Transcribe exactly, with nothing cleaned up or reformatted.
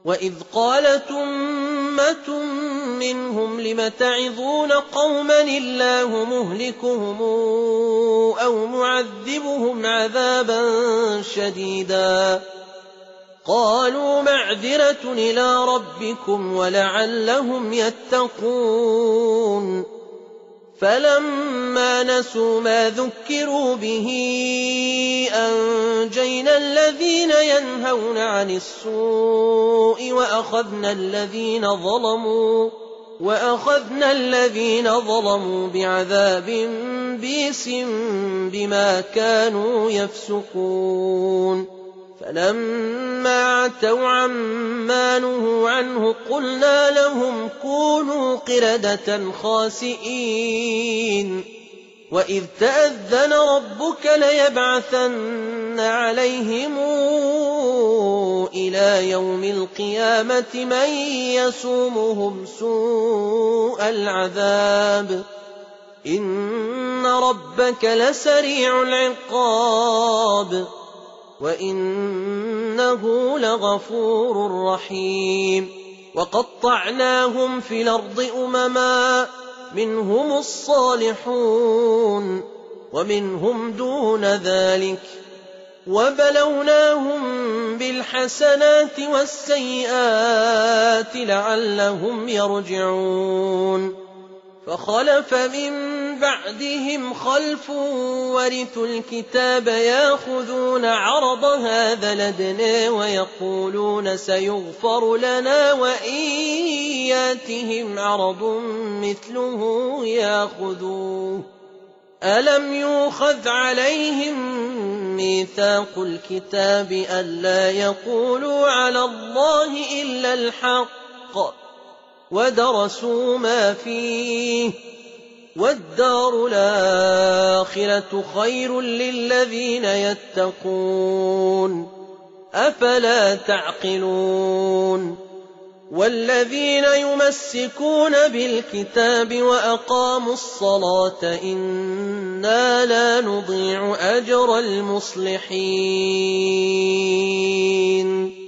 وإذ قالت أمة منهم لم تعظون قوما الله مهلكهم أو معذبهم عذابا شديدا قالوا معذرة إلى ربكم ولعلهم يتقون فلما نسوا ما ذكروا به أنجينا الذين ينهون عن السوء وأخذنا الذين ظلموا وأخذنا الذين ظلموا بعذاب بئس بما كانوا يفسقون فلما عتوا عما نهوا عنه قلنا لهم كونوا قردة خاسئين وإذ تأذن ربك ليبعثن عليهم إلى يوم القيامة من يسومهم سوء العذاب إن ربك لسريع العقاب وإنه لغفور رحيم وقطعناهم في الأرض أمما منهم الصالحون ومنهم دون ذلك وبلوناهم بالحسنات والسيئات لعلهم يرجعون فخلف من بعدهم خلف ورثوا الكتاب ياخذون عرض هذا الأدنى ويقولون سيغفر لنا وإن ياتهم عرض مثله ياخذوه ألم يؤخذ عليهم ميثاق الكتاب ألا يقولوا على الله إلا الحق ودرسوا ما فيه والدار الآخرة خير للذين يتقون أفلا تعقلون والذين يمسكون بالكتاب وأقاموا الصلاة إنا لا نضيع أجر المصلحين